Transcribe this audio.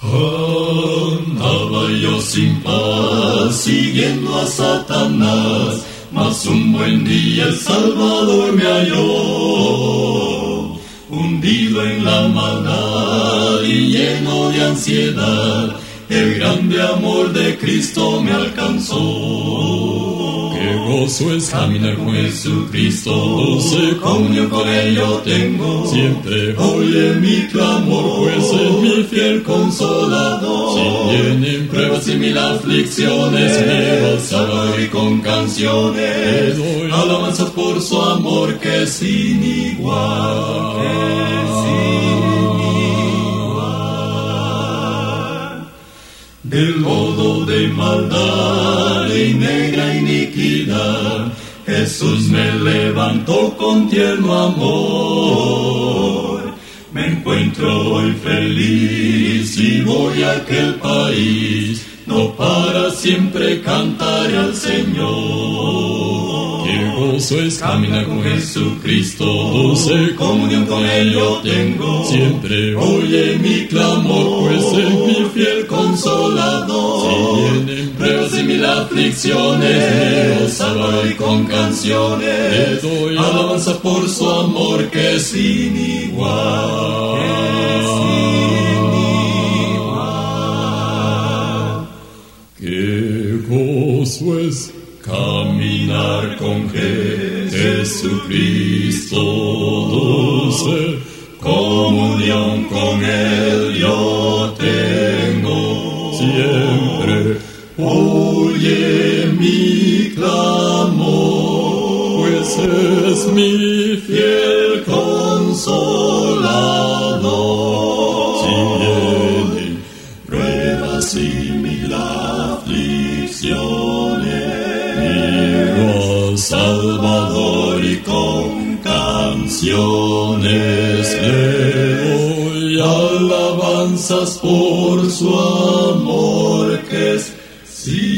Andaba yo sin paz, siguiendo a Satanás, mas un buen día el Salvador me halló, hundido en la maldad y lleno de ansiedad, el grande amor de Cristo me alcanzó. Qué gozo es Caminar con Jesucristo, dulce comunión con Él yo tengo. Siempre oye mi clamor, pues es mi fiel consolador. Si vienen pruebas y mil aflicciones, me gozaré y con canciones doy alabanzas por su amor que es sin igual, que es sin igual. Del lodo de maldad y negra iniquidad, Jesús me levantó con tierno amor. Me encuentro hoy feliz y voy a aquel país, no para siempre cantaré al Señor. Qué gozo es Caminar con Jesucristo, dulce comunión con Él yo tengo. Siempre oye mi clamor, pues es mi fiel consolador. Si vienen pruebas y mil aflicciones, me gozaré con canciones. Te doy alabanza por su amor que es sin igual, que es sin igual. Qué gozo es caminar con Jesucristo, dulce comunión con Él yo tengo. siempre, Oye mi clamor, pues es mi fiel consolador. Si vienen pruebas y mil aflicciones, al Salvador y con canciones le doy alabanzas por su amor que es sin